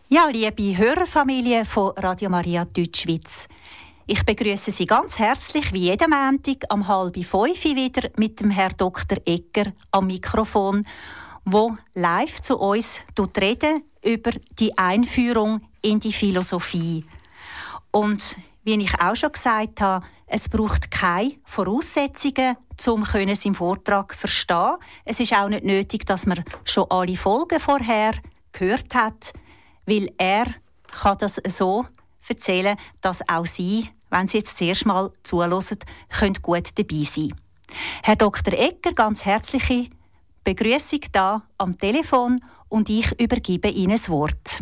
Ja, liebe Hörerfamilie von Radio Maria Deutschschweiz. Ich begrüße Sie ganz herzlich wie jeden Montag um 4:30 wieder mit dem Herrn Dr. Egger am Mikrofon, wo live zu uns reden über die Einführung in die Philosophie. Und wie ich auch schon gesagt habe, es braucht keine Voraussetzungen, um seinen Vortrag zu verstehen. Es ist auch nicht nötig, dass man schon alle Folgen vorher gehört hat, weil er kann das so erzählen, dass auch Sie, wenn Sie jetzt zuerst mal zuhören, können gut dabei sein. Herr Dr. Egger, ganz herzliche Begrüßung da am Telefon und ich übergebe Ihnen das Wort.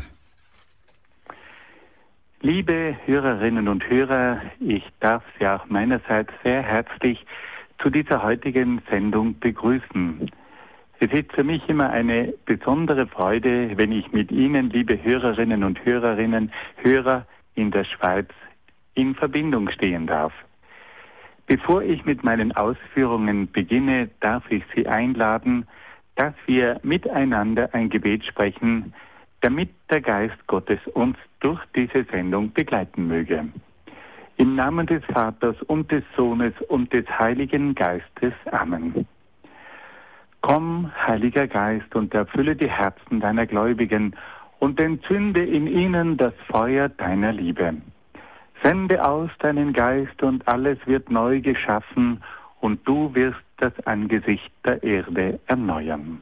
Liebe Hörerinnen und Hörer, ich darf Sie auch meinerseits sehr herzlich zu dieser heutigen Sendung begrüßen. Es ist für mich immer eine besondere Freude, wenn ich mit Ihnen, liebe Hörerinnen und Hörer in der Schweiz, in Verbindung stehen darf. Bevor ich mit meinen Ausführungen beginne, darf ich Sie einladen, dass wir miteinander ein Gebet sprechen, damit der Geist Gottes uns durch diese Sendung begleiten möge. Im Namen des Vaters und des Sohnes und des Heiligen Geistes. Amen. Komm, Heiliger Geist, und erfülle die Herzen deiner Gläubigen und entzünde in ihnen das Feuer deiner Liebe. Sende aus deinen Geist und alles wird neu geschaffen und du wirst das Angesicht der Erde erneuern.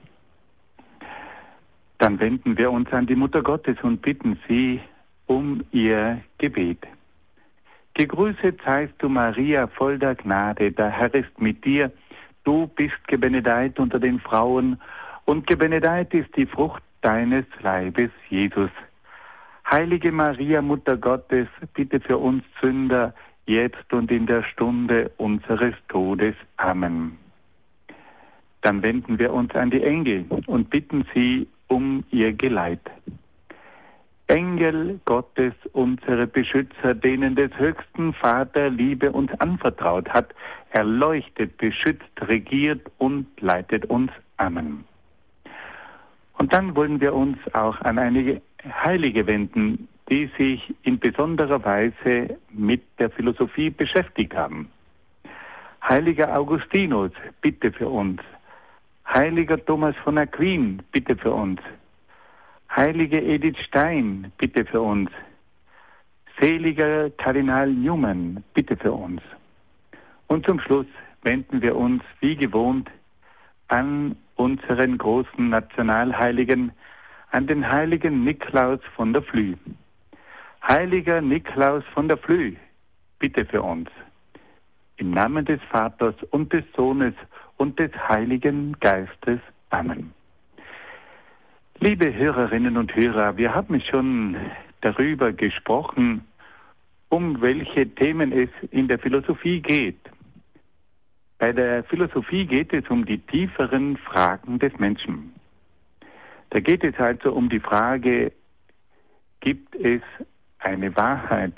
Dann wenden wir uns an die Mutter Gottes und bitten sie um ihr Gebet. Gegrüßet seist du, Maria, voll der Gnade, der Herr ist mit dir. Du bist gebenedeit unter den Frauen und gebenedeit ist die Frucht deines Leibes, Jesus. Heilige Maria, Mutter Gottes, bitte für uns Sünder, jetzt und in der Stunde unseres Todes. Amen. Dann wenden wir uns an die Engel und bitten sie um ihr Geleit. Engel Gottes, unsere Beschützer, denen des höchsten Vater Liebe uns anvertraut hat, erleuchtet, beschützt, regiert und leitet uns. Amen. Und dann wollen wir uns auch an einige Heilige wenden, die sich in besonderer Weise mit der Philosophie beschäftigt haben. Heiliger Augustinus, bitte für uns. Heiliger Thomas von Aquin, bitte für uns. Heilige Edith Stein, bitte für uns. Seliger Kardinal Newman, bitte für uns. Und zum Schluss wenden wir uns wie gewohnt an unseren großen Nationalheiligen, an den heiligen Niklaus von der Flüe. Heiliger Niklaus von der Flüe, bitte für uns. Im Namen des Vaters und des Sohnes und des Heiligen Geistes. Amen. Liebe Hörerinnen und Hörer, wir haben schon darüber gesprochen, um welche Themen es in der Philosophie geht. Bei der Philosophie geht es um die tieferen Fragen des Menschen. Da geht es also um die Frage, gibt es eine Wahrheit?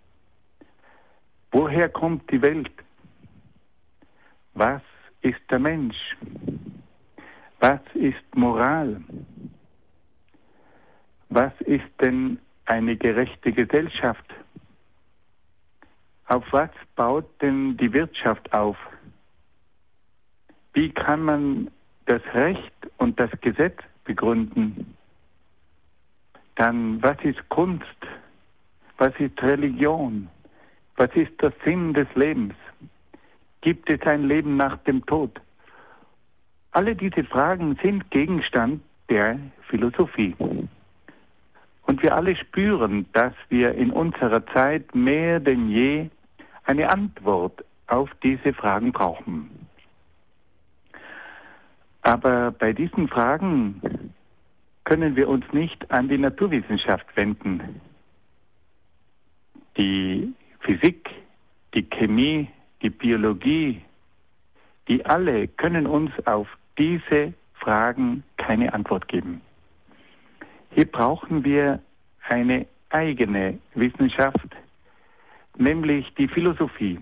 Woher kommt die Welt? Was ist der Mensch? Was ist Moral? Was ist denn eine gerechte Gesellschaft? Auf was baut denn die Wirtschaft auf? Wie kann man das Recht und das Gesetz begründen? Dann, was ist Kunst? Was ist Religion? Was ist der Sinn des Lebens? Gibt es ein Leben nach dem Tod? Alle diese Fragen sind Gegenstand der Philosophie. Und wir alle spüren, dass wir in unserer Zeit mehr denn je eine Antwort auf diese Fragen brauchen. Aber bei diesen Fragen können wir uns nicht an die Naturwissenschaft wenden. Die Physik, die Chemie, die Biologie, die alle können uns auf diese Fragen keine Antwort geben. Hier brauchen wir eine eigene Wissenschaft, nämlich die Philosophie.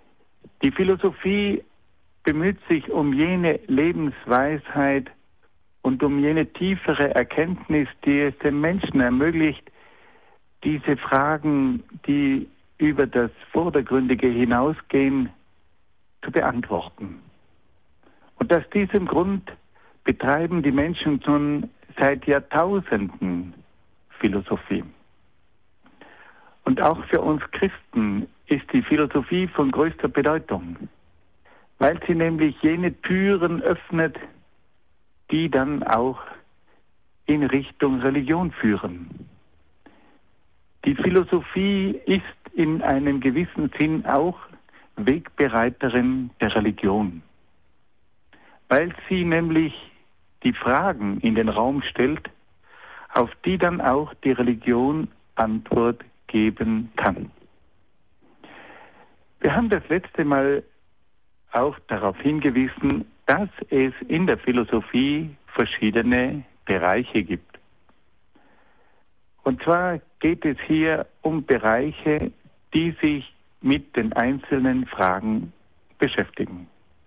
Die Philosophie bemüht sich um jene Lebensweisheit, und um jene tiefere Erkenntnis, die es dem Menschen ermöglicht, diese Fragen, die über das Vordergründige hinausgehen, zu beantworten. Und aus diesem Grund betreiben die Menschen schon seit Jahrtausenden Philosophie. Und auch für uns Christen ist die Philosophie von größter Bedeutung, weil sie nämlich jene Türen öffnet, die dann auch in Richtung Religion führen. Die Philosophie ist in einem gewissen Sinn auch Wegbereiterin der Religion, weil sie nämlich die Fragen in den Raum stellt, auf die dann auch die Religion Antwort geben kann. Wir haben das letzte Mal auch darauf hingewiesen, dass es in der Philosophie verschiedene Bereiche gibt. Und zwar geht es hier um Bereiche, die sich mit den einzelnen Fragen beschäftigen.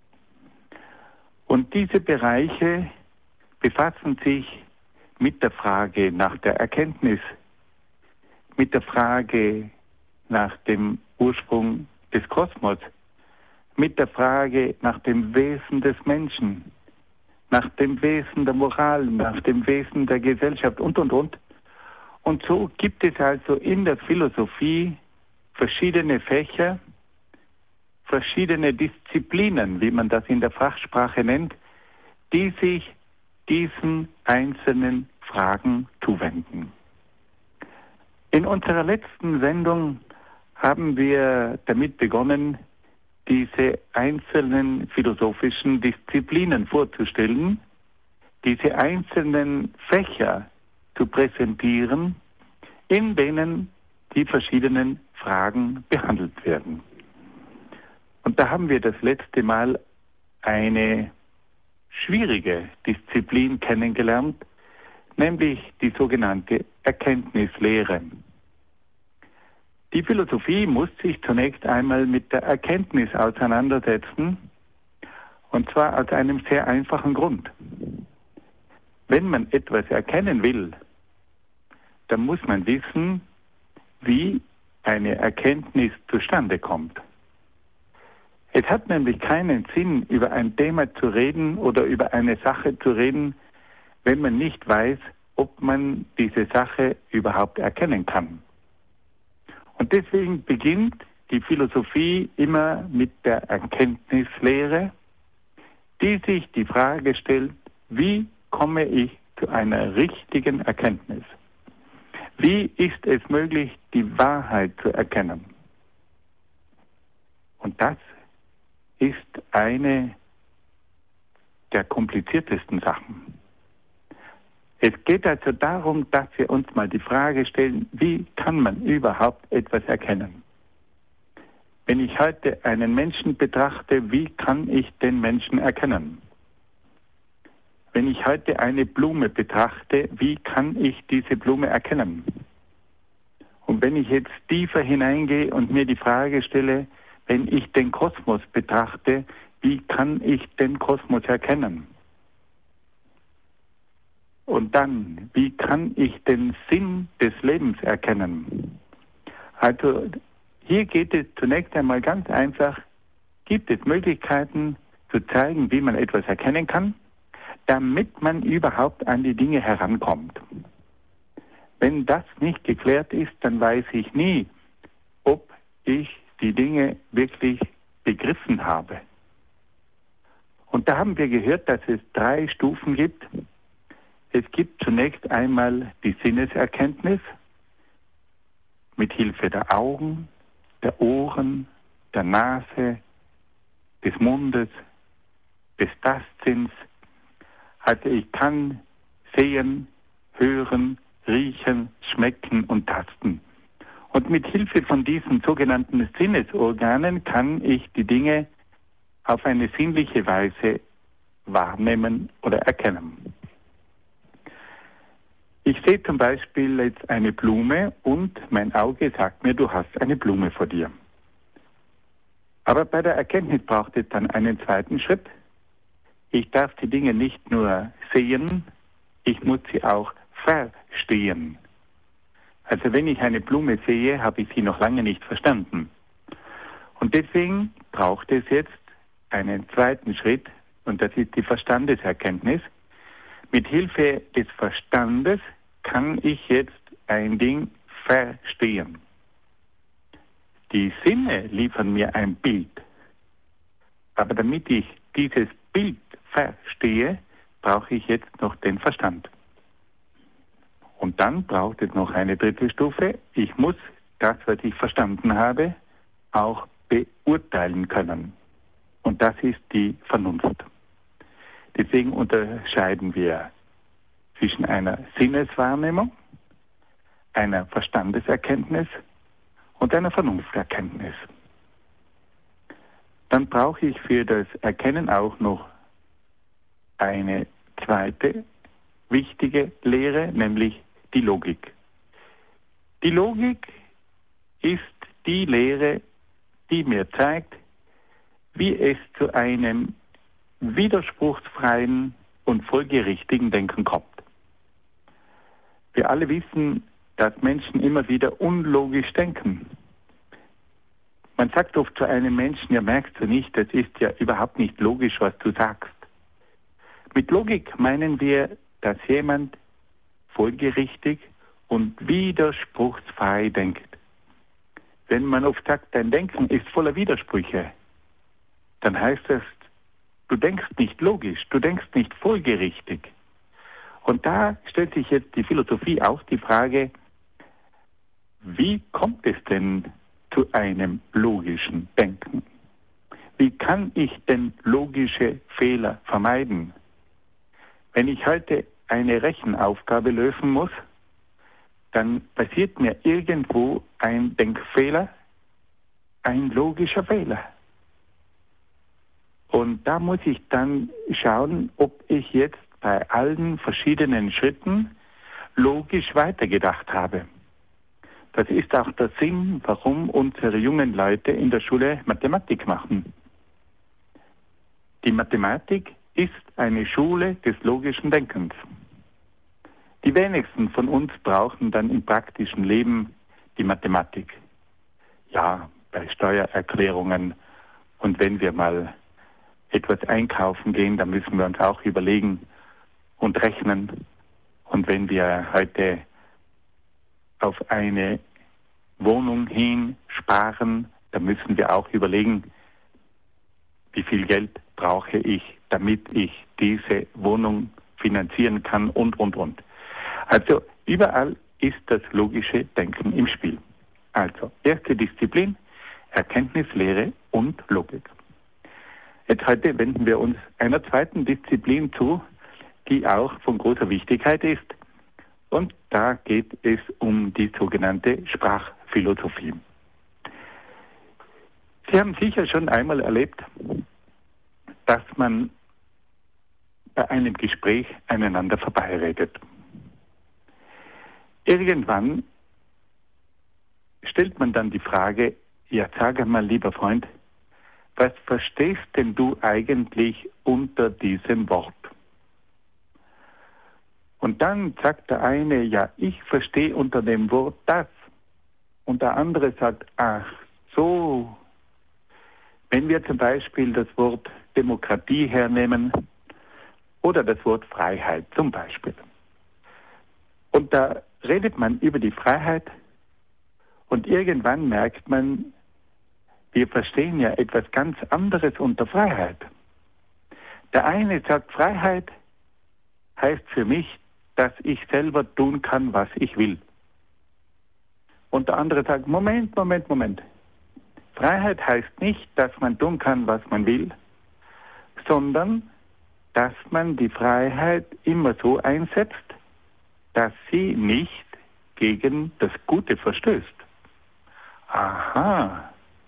Und diese Bereiche befassen sich mit der Frage nach der Erkenntnis, mit der Frage nach dem Ursprung des Kosmos, mit der Frage nach dem Wesen des Menschen, nach dem Wesen der Moral, nach dem Wesen der Gesellschaft und. Und so gibt es also in der Philosophie verschiedene Fächer, verschiedene Disziplinen, wie man das in der Fachsprache nennt, die sich diesen einzelnen Fragen zuwenden. In unserer letzten Sendung haben wir damit begonnen, diese einzelnen philosophischen Disziplinen vorzustellen, diese einzelnen Fächer zu präsentieren, in denen die verschiedenen Fragen behandelt werden. Und da haben wir das letzte Mal eine schwierige Disziplin kennengelernt, nämlich die sogenannte Erkenntnislehre. Die Philosophie muss sich zunächst einmal mit der Erkenntnis auseinandersetzen, und zwar aus einem sehr einfachen Grund. Wenn man etwas erkennen will, dann muss man wissen, wie eine Erkenntnis zustande kommt. Es hat nämlich keinen Sinn, über ein Thema zu reden oder über eine Sache zu reden, wenn man nicht weiß, ob man diese Sache überhaupt erkennen kann. Und deswegen beginnt die Philosophie immer mit der Erkenntnislehre, die sich die Frage stellt, wie komme ich zu einer richtigen Erkenntnis? Wie ist es möglich, die Wahrheit zu erkennen? Und das ist eine der kompliziertesten Sachen. Es geht also darum, dass wir uns mal die Frage stellen, wie kann man überhaupt etwas erkennen? Wenn ich heute einen Menschen betrachte, wie kann ich den Menschen erkennen? Wenn ich heute eine Blume betrachte, wie kann ich diese Blume erkennen? Und wenn ich jetzt tiefer hineingehe und mir die Frage stelle, wenn ich den Kosmos betrachte, wie kann ich den Kosmos erkennen? Und dann, wie kann ich den Sinn des Lebens erkennen? Also hier geht es zunächst einmal ganz einfach, gibt es Möglichkeiten zu zeigen, wie man etwas erkennen kann, damit man überhaupt an die Dinge herankommt. Wenn das nicht geklärt ist, dann weiß ich nie, ob ich die Dinge wirklich begriffen habe. Und da haben wir gehört, dass es 3 Stufen gibt. Es gibt zunächst einmal die Sinneserkenntnis mit Hilfe der Augen, der Ohren, der Nase, des Mundes, des Tastsinns. Also ich kann sehen, hören, riechen, schmecken und tasten. Und mit Hilfe von diesen sogenannten Sinnesorganen kann ich die Dinge auf eine sinnliche Weise wahrnehmen oder erkennen. Ich sehe zum Beispiel jetzt eine Blume und mein Auge sagt mir, du hast eine Blume vor dir. Aber bei der Erkenntnis braucht es dann einen zweiten Schritt. Ich darf die Dinge nicht nur sehen, ich muss sie auch verstehen. Also wenn ich eine Blume sehe, habe ich sie noch lange nicht verstanden. Und deswegen braucht es jetzt einen zweiten Schritt, und das ist die Verstandeserkenntnis. Mit Hilfe des Verstandes kann ich jetzt ein Ding verstehen. Die Sinne liefern mir ein Bild. Aber damit ich dieses Bild verstehe, brauche ich jetzt noch den Verstand. Und dann braucht es noch eine dritte Stufe. Ich muss das, was ich verstanden habe, auch beurteilen können. Und das ist die Vernunft. Deswegen unterscheiden wir zwischen einer Sinneswahrnehmung, einer Verstandeserkenntnis und einer Vernunfterkenntnis. Dann brauche ich für das Erkennen auch noch eine zweite wichtige Lehre, nämlich die Logik. Die Logik ist die Lehre, die mir zeigt, wie es zu einem widerspruchsfreien und folgerichtigen Denken kommt. Wir alle wissen, dass Menschen immer wieder unlogisch denken. Man sagt oft zu einem Menschen, ja, merkst du nicht, das ist ja überhaupt nicht logisch, was du sagst. Mit Logik meinen wir, dass jemand folgerichtig und widerspruchsfrei denkt. Wenn man oft sagt, dein Denken ist voller Widersprüche, dann heißt das, du denkst nicht logisch, du denkst nicht folgerichtig. Und da stellt sich jetzt die Philosophie auch die Frage, wie kommt es denn zu einem logischen Denken? Wie kann ich denn logische Fehler vermeiden? Wenn ich heute eine Rechenaufgabe lösen muss, dann passiert mir irgendwo ein Denkfehler, ein logischer Fehler. Und da muss ich dann schauen, ob ich jetzt bei allen verschiedenen Schritten logisch weitergedacht habe. Das ist auch der Sinn, warum unsere jungen Leute in der Schule Mathematik machen. Die Mathematik ist eine Schule des logischen Denkens. Die wenigsten von uns brauchen dann im praktischen Leben die Mathematik. Ja, bei Steuererklärungen und wenn wir mal etwas einkaufen gehen, dann müssen wir uns auch überlegen und rechnen. Und wenn wir heute auf eine Wohnung hin sparen, dann müssen wir auch überlegen, wie viel Geld brauche ich, damit ich diese Wohnung finanzieren kann und. Also überall ist das logische Denken im Spiel. Also erste Disziplin, Erkenntnislehre und Logik. Jetzt heute wenden wir uns einer zweiten Disziplin zu, die auch von großer Wichtigkeit ist. Und da geht es um die sogenannte Sprachphilosophie. Sie haben sicher schon einmal erlebt, dass man bei einem Gespräch aneinander vorbeiredet. Irgendwann stellt man dann die Frage, ja, sag einmal, lieber Freund, was verstehst denn du eigentlich unter diesem Wort? Und dann sagt der eine, ja, ich verstehe unter dem Wort das. Und der andere sagt, ach so. Wenn wir zum Beispiel das Wort Demokratie hernehmen oder das Wort Freiheit zum Beispiel. Und da redet man über die Freiheit und irgendwann merkt man, wir verstehen ja etwas ganz anderes unter Freiheit. Der eine sagt, Freiheit heißt für mich, dass ich selber tun kann, was ich will. Und der andere sagt, Moment. Freiheit heißt nicht, dass man tun kann, was man will, sondern dass man die Freiheit immer so einsetzt, dass sie nicht gegen das Gute verstößt. Aha.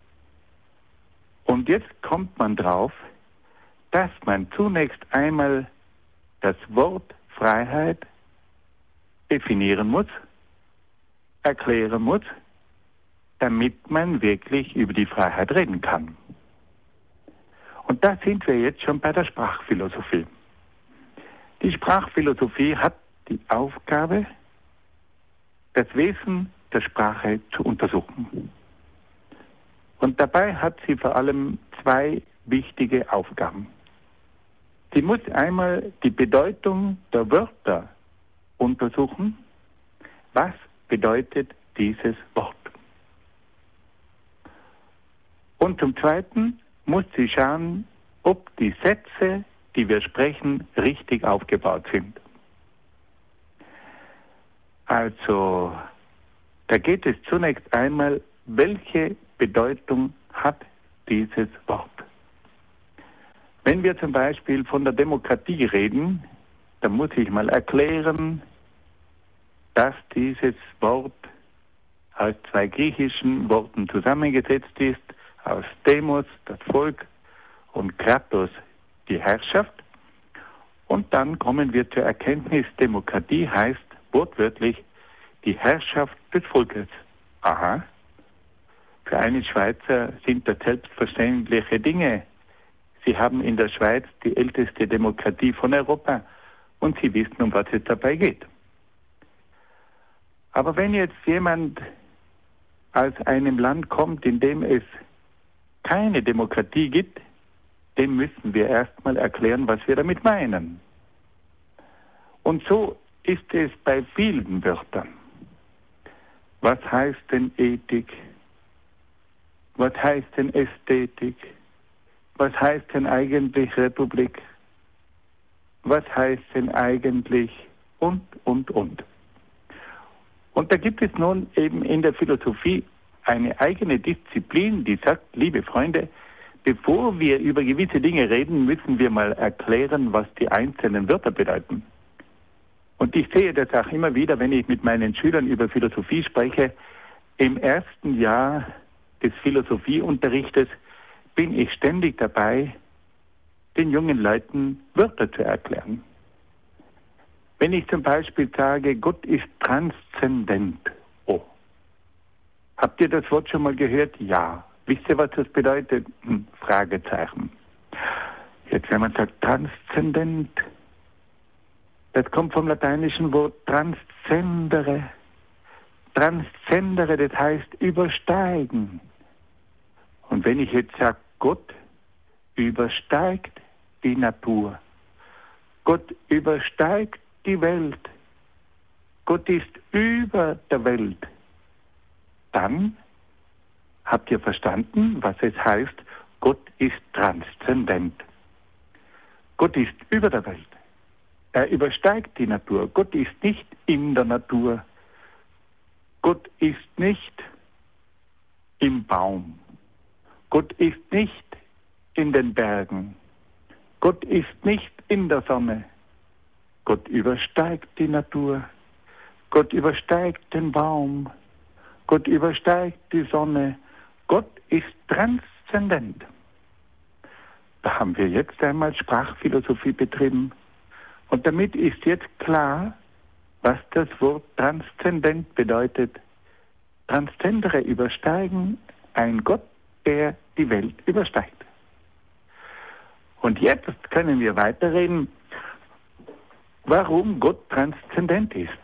Und jetzt kommt man drauf, dass man zunächst einmal das Wort Freiheit definieren muss, erklären muss, damit man wirklich über die Freiheit reden kann. Und da sind wir jetzt schon bei der Sprachphilosophie. Die Sprachphilosophie hat die Aufgabe, das Wesen der Sprache zu untersuchen. Und dabei hat sie vor allem zwei wichtige Aufgaben. Sie muss einmal die Bedeutung der Wörter untersuchen. Was bedeutet dieses Wort? Und zum Zweiten muss sie schauen, ob die Sätze, die wir sprechen, richtig aufgebaut sind. Also, da geht es zunächst einmal, welche Bedeutung hat dieses Wort? Wenn wir zum Beispiel von der Demokratie reden, dann muss ich mal erklären, dass dieses Wort aus zwei griechischen Worten zusammengesetzt ist, aus Demos, das Volk, und Kratos, die Herrschaft. Und dann kommen wir zur Erkenntnis, Demokratie heißt wortwörtlich die Herrschaft des Volkes. Aha. Für einen Schweizer sind das selbstverständliche Dinge. Sie haben in der Schweiz die älteste Demokratie von Europa und Sie wissen, um was es dabei geht. Aber wenn jetzt jemand aus einem Land kommt, in dem es keine Demokratie gibt, dem müssen wir erstmal erklären, was wir damit meinen. Und so ist es bei vielen Wörtern. Was heißt denn Ethik? Was heißt denn Ästhetik? Was heißt denn eigentlich Republik? Was heißt denn eigentlich und. Und da gibt es nun eben in der Philosophie eine eigene Disziplin, die sagt, liebe Freunde, bevor wir über gewisse Dinge reden, müssen wir mal erklären, was die einzelnen Wörter bedeuten. Und ich sehe das auch immer wieder, wenn ich mit meinen Schülern über Philosophie spreche. Im ersten Jahr des Philosophieunterrichtes bin ich ständig dabei, den jungen Leuten Wörter zu erklären. Wenn ich zum Beispiel sage, Gott ist transzendent. Oh. Habt ihr das Wort schon mal gehört? Ja. Wisst ihr, was das bedeutet? Fragezeichen. Jetzt, wenn man sagt transzendent, das kommt vom lateinischen Wort transcendere. Transcendere, das heißt übersteigen. Und wenn ich jetzt sage, Gott übersteigt die Natur. Gott übersteigt die Welt. Gott ist über der Welt. Dann habt ihr verstanden, was es heißt, Gott ist transzendent. Gott ist über der Welt. Er übersteigt die Natur. Gott ist nicht in der Natur. Gott ist nicht im Baum. Gott ist nicht in den Bergen. Gott ist nicht in der Sonne. Gott übersteigt die Natur. Gott übersteigt den Baum. Gott übersteigt die Sonne. Gott ist transzendent. Da haben wir jetzt einmal Sprachphilosophie betrieben. Und damit ist jetzt klar, was das Wort transzendent bedeutet. Transzendere übersteigen, ein Gott, der die Welt übersteigt. Und jetzt können wir weiterreden, warum Gott transzendent ist.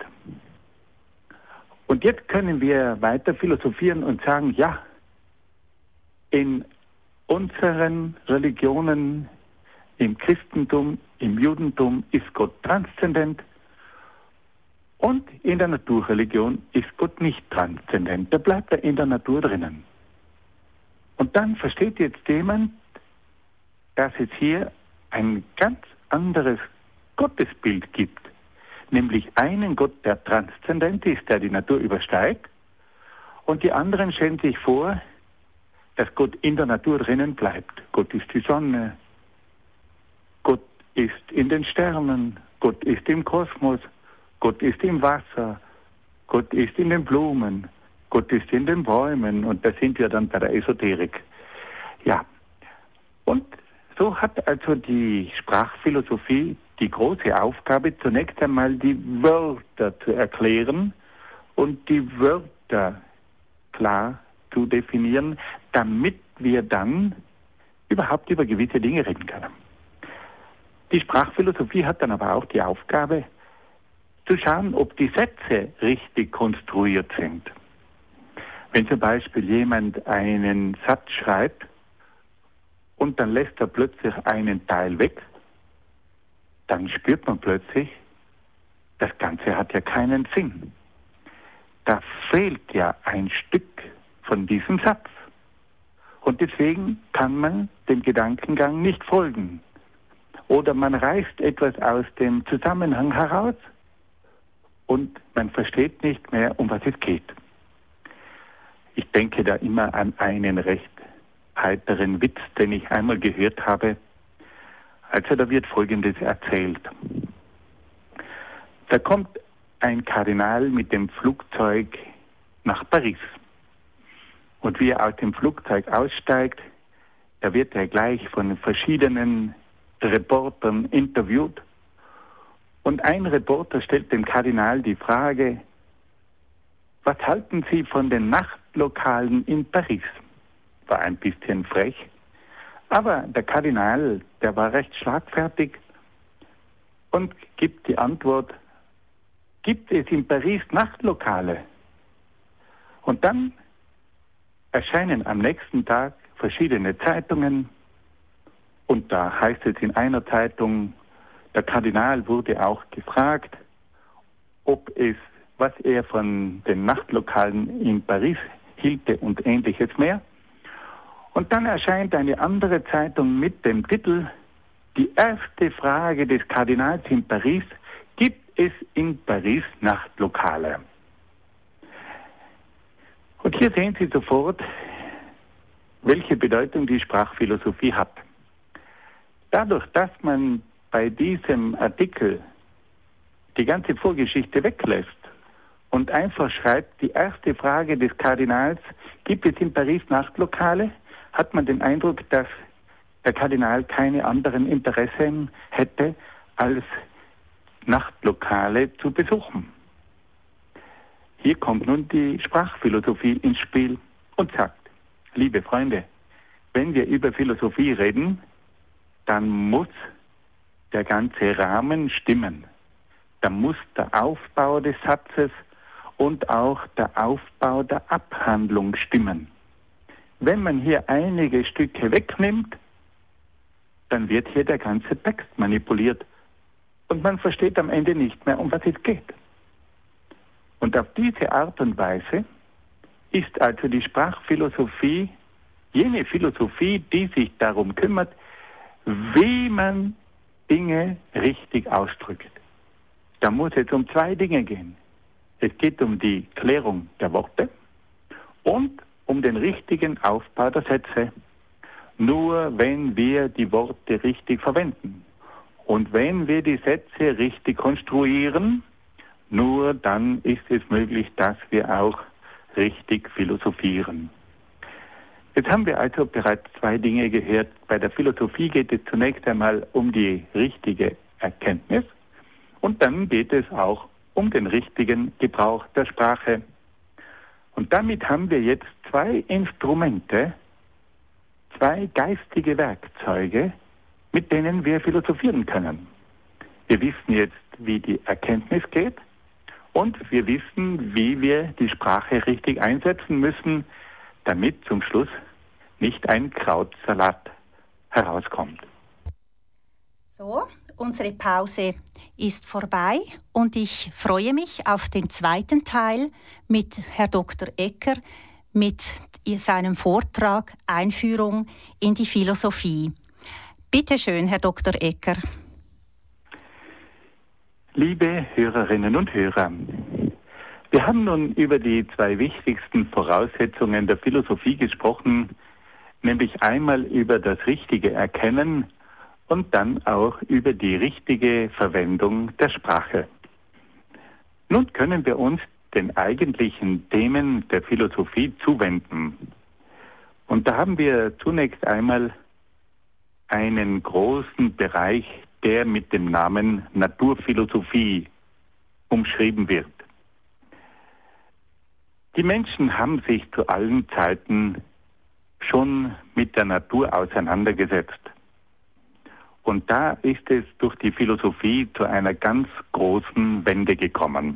Und jetzt können wir weiter philosophieren und sagen, ja, in unseren Religionen, im Christentum, im Judentum ist Gott transzendent und in der Naturreligion ist Gott nicht transzendent. Da bleibt er in der Natur drinnen. Und dann versteht jetzt jemand, dass es hier ein ganz anderes Gottesbild gibt. Nämlich einen Gott, der transzendent ist, der die Natur übersteigt. Und die anderen stellen sich vor, dass Gott in der Natur drinnen bleibt. Gott ist die Sonne. Gott ist in den Sternen. Gott ist im Kosmos. Gott ist im Wasser. Gott ist in den Blumen. Gott ist in den Bäumen. Und da sind wir dann bei der Esoterik. Ja. Und so hat also die Sprachphilosophie die große Aufgabe, zunächst einmal die Wörter zu erklären und die Wörter klar zu definieren, damit wir dann überhaupt über gewisse Dinge reden können. Die Sprachphilosophie hat dann aber auch die Aufgabe, zu schauen, ob die Sätze richtig konstruiert sind. Wenn zum Beispiel jemand einen Satz schreibt und dann lässt er plötzlich einen Teil weg, dann spürt man plötzlich, das Ganze hat ja keinen Sinn. Da fehlt ja ein Stück von diesem Satz. Und deswegen kann man dem Gedankengang nicht folgen. Oder man reißt etwas aus dem Zusammenhang heraus und man versteht nicht mehr, um was es geht. Ich denke da immer an einen recht heiteren Witz, den ich einmal gehört habe. Also da wird Folgendes erzählt. Da kommt ein Kardinal mit dem Flugzeug nach Paris. Und wie er aus dem Flugzeug aussteigt, da wird er gleich von verschiedenen Reportern interviewt. Und ein Reporter stellt dem Kardinal die Frage, was halten Sie von den Nachtlokalen in Paris? War ein bisschen frech. Aber der Kardinal, der war recht schlagfertig und gibt die Antwort, gibt es in Paris Nachtlokale? Und dann erscheinen am nächsten Tag verschiedene Zeitungen und da heißt es in einer Zeitung, der Kardinal wurde auch gefragt, ob es, was er von den Nachtlokalen in Paris hielte und ähnliches mehr. Und dann erscheint eine andere Zeitung mit dem Titel, die erste Frage des Kardinals in Paris, gibt es in Paris Nachtlokale? Und hier sehen Sie sofort, welche Bedeutung die Sprachphilosophie hat. Dadurch, dass man bei diesem Artikel die ganze Vorgeschichte weglässt und einfach schreibt, die erste Frage des Kardinals, gibt es in Paris Nachtlokale, hat man den Eindruck, dass der Kardinal keine anderen Interessen hätte, als Nachtlokale zu besuchen. Hier kommt nun die Sprachphilosophie ins Spiel und sagt, liebe Freunde, wenn wir über Philosophie reden, dann muss der ganze Rahmen stimmen. Da muss der Aufbau des Satzes und auch der Aufbau der Abhandlung stimmen. Wenn man hier einige Stücke wegnimmt, dann wird hier der ganze Text manipuliert und man versteht am Ende nicht mehr, um was es geht. Und auf diese Art und Weise ist also die Sprachphilosophie jene Philosophie, die sich darum kümmert, wie man Dinge richtig ausdrückt. Da muss es um zwei Dinge gehen. Es geht um die Klärung der Worte und um den richtigen Aufbau der Sätze. Nur wenn wir die Worte richtig verwenden und wenn wir die Sätze richtig konstruieren, nur dann ist es möglich, dass wir auch richtig philosophieren. Jetzt haben wir also bereits zwei Dinge gehört. Bei der Philosophie geht es zunächst einmal um die richtige Erkenntnis und dann geht es auch um den richtigen Gebrauch der Sprache. Und damit haben wir jetzt zwei Instrumente, zwei geistige Werkzeuge, mit denen wir philosophieren können. Wir wissen jetzt, wie die Erkenntnis geht und wir wissen, wie wir die Sprache richtig einsetzen müssen, damit zum Schluss nicht ein Krautsalat herauskommt. So, unsere Pause ist vorbei und ich freue mich auf den zweiten Teil mit Herr Dr. Ecker mit seinem Vortrag Einführung in die Philosophie. Bitte schön, Herr Dr. Ecker. Liebe Hörerinnen und Hörer, wir haben nun über die zwei wichtigsten Voraussetzungen der Philosophie gesprochen, nämlich einmal über das richtige Erkennen und dann auch über die richtige Verwendung der Sprache. Nun können wir uns den eigentlichen Themen der Philosophie zuwenden. Und da haben wir zunächst einmal einen großen Bereich, der mit dem Namen Naturphilosophie umschrieben wird. Die Menschen haben sich zu allen Zeiten schon mit der Natur auseinandergesetzt. Und da ist es durch die Philosophie zu einer ganz großen Wende gekommen.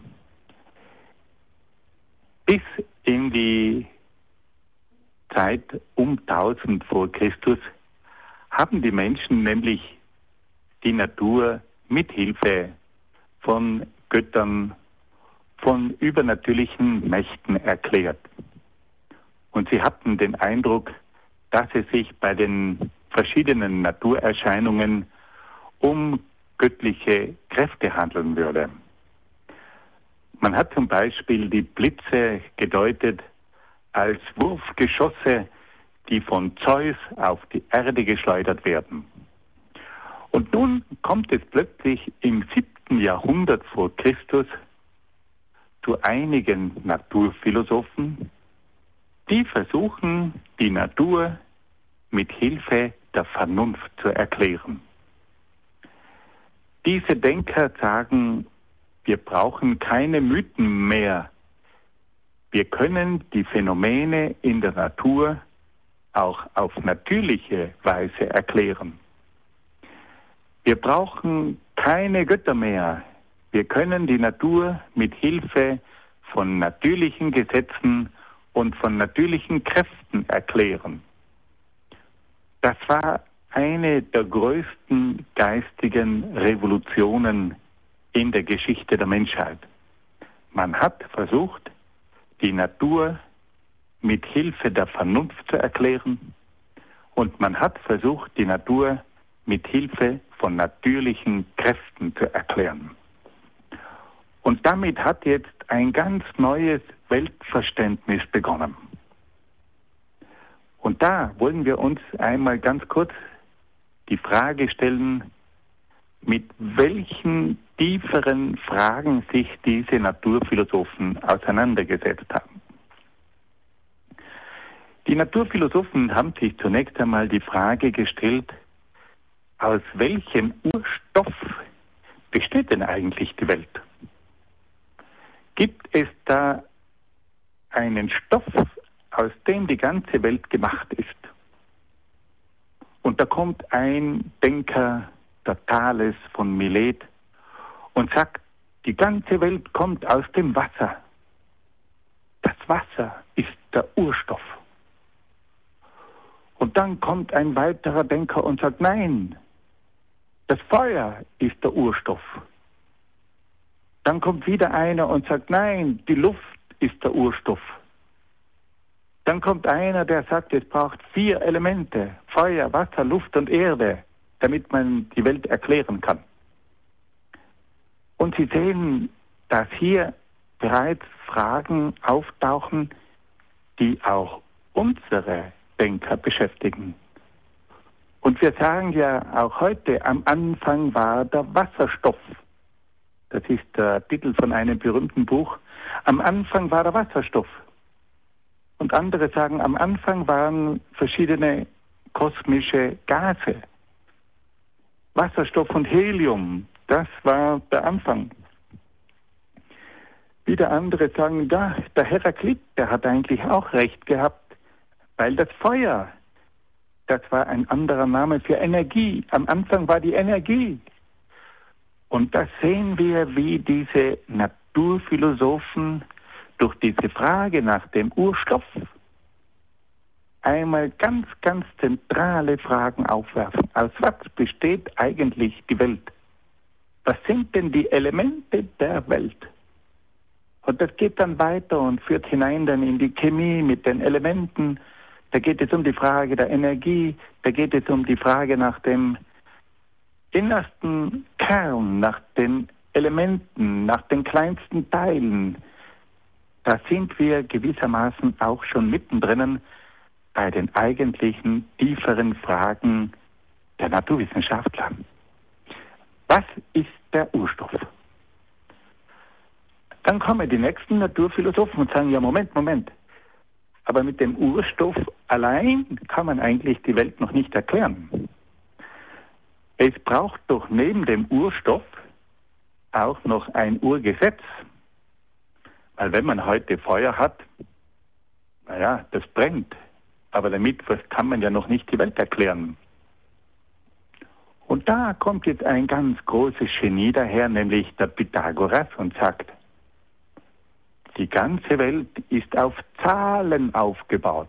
Bis in die Zeit um 1000 vor Christus haben die Menschen nämlich die Natur mit Hilfe von Göttern, von übernatürlichen Mächten erklärt. Und sie hatten den Eindruck, dass es sich bei den verschiedenen Naturerscheinungen um göttliche Kräfte handeln würde. Man hat zum Beispiel die Blitze gedeutet als Wurfgeschosse, die von Zeus auf die Erde geschleudert werden. Und nun kommt es plötzlich im 7. Jahrhundert vor Christus zu einigen Naturphilosophen, die versuchen, die Natur mit Hilfe der Vernunft zu erklären. Diese Denker sagen, wir brauchen keine Mythen mehr. Wir können die Phänomene in der Natur auch auf natürliche Weise erklären. Wir brauchen keine Götter mehr. Wir können die Natur mit Hilfe von natürlichen Gesetzen und von natürlichen Kräften erklären. Das war eine der größten geistigen Revolutionen in der Geschichte der Menschheit. Man hat versucht, die Natur mit Hilfe der Vernunft zu erklären und man hat versucht, die Natur mit Hilfe von natürlichen Kräften zu erklären. Und damit hat jetzt ein ganz neues Weltverständnis begonnen. Und da wollen wir uns einmal ganz kurz die Frage stellen, mit welchen tieferen Fragen sich diese Naturphilosophen auseinandergesetzt haben. Die Naturphilosophen haben sich zunächst einmal die Frage gestellt, aus welchem Urstoff besteht denn eigentlich die Welt? Gibt es da einen Stoff, aus dem die ganze Welt gemacht ist? Und da kommt ein Denker, der Thales von Milet, und sagt, die ganze Welt kommt aus dem Wasser. Das Wasser ist der Urstoff. Und dann kommt ein weiterer Denker und sagt, nein, das Feuer ist der Urstoff. Dann kommt wieder einer und sagt, nein, die Luft ist der Urstoff. Dann kommt einer, der sagt, es braucht 4 Elemente, Feuer, Wasser, Luft und Erde, damit man die Welt erklären kann. Und Sie sehen, dass hier bereits Fragen auftauchen, die auch unsere Denker beschäftigen. Und wir sagen ja auch heute, am Anfang war der Wasserstoff. Das ist der Titel von einem berühmten Buch. Am Anfang war der Wasserstoff. Und andere sagen, am Anfang waren verschiedene kosmische Gase. Wasserstoff und Helium, das war der Anfang. Wieder andere sagen, ja, der Heraklit, der hat eigentlich auch recht gehabt, weil das Feuer, das war ein anderer Name für Energie. Am Anfang war die Energie. Und da sehen wir, wie diese Naturphilosophen durch diese Frage nach dem Urstoff einmal ganz, ganz zentrale Fragen aufwerfen. Aus was besteht eigentlich die Welt? Was sind denn die Elemente der Welt? Und das geht dann weiter und führt hinein dann in die Chemie mit den Elementen. Da geht es um die Frage der Energie, da geht es um die Frage nach dem innersten Kern, nach den Elementen, nach den kleinsten Teilen. Da sind wir gewissermaßen auch schon mittendrin bei den eigentlichen tieferen Fragen der Naturwissenschaftler. Was ist der Urstoff? Dann kommen die nächsten Naturphilosophen und sagen, ja, Moment. Aber mit dem Urstoff allein kann man eigentlich die Welt noch nicht erklären. Es braucht doch neben dem Urstoff auch noch ein Urgesetz. Weil wenn man heute Feuer hat, naja, das brennt. aber damit kann man ja noch nicht die Welt erklären. Und da kommt jetzt ein ganz großes Genie daher, nämlich der Pythagoras, und sagt, die ganze Welt ist auf Zahlen aufgebaut.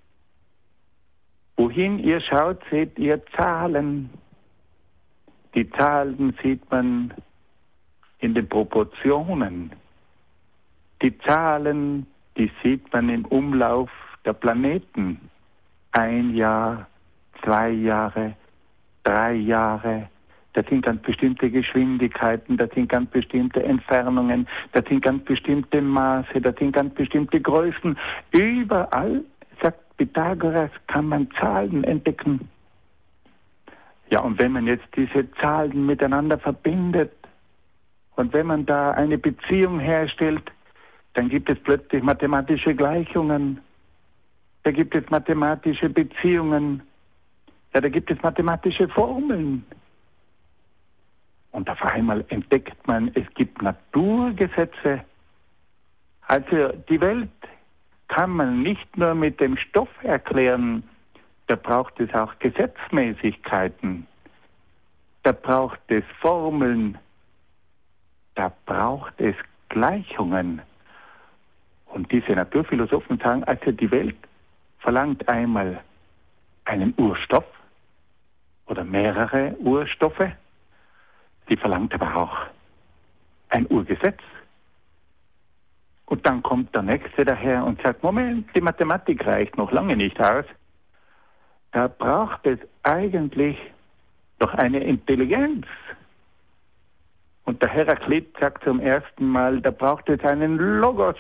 Wohin ihr schaut, seht ihr Zahlen. Die Zahlen sieht man in den Proportionen. Die Zahlen, die sieht man im Umlauf der Planeten. 1 Jahr, 2 Jahre, 3 Jahre. Das sind ganz bestimmte Geschwindigkeiten, das sind ganz bestimmte Entfernungen, das sind ganz bestimmte Maße, das sind ganz bestimmte Größen. Überall, sagt Pythagoras, kann man Zahlen entdecken. Ja, und wenn man jetzt diese Zahlen miteinander verbindet und wenn man da eine Beziehung herstellt, dann gibt es plötzlich mathematische Gleichungen. Da gibt es mathematische Beziehungen. Ja, da gibt es mathematische Formeln. Und auf einmal entdeckt man, es gibt Naturgesetze. Also die Welt kann man nicht nur mit dem Stoff erklären, da braucht es auch Gesetzmäßigkeiten, da braucht es Formeln, da braucht es Gleichungen. Und diese Naturphilosophen sagen, also die Welt verlangt einmal einen Urstoff oder mehrere Urstoffe, sie verlangt aber auch ein Urgesetz. Und dann kommt der Nächste daher und sagt, Moment, die Mathematik reicht noch lange nicht aus. Da braucht es eigentlich doch eine Intelligenz. Und der Heraklit sagt zum ersten Mal, da braucht es einen Logos.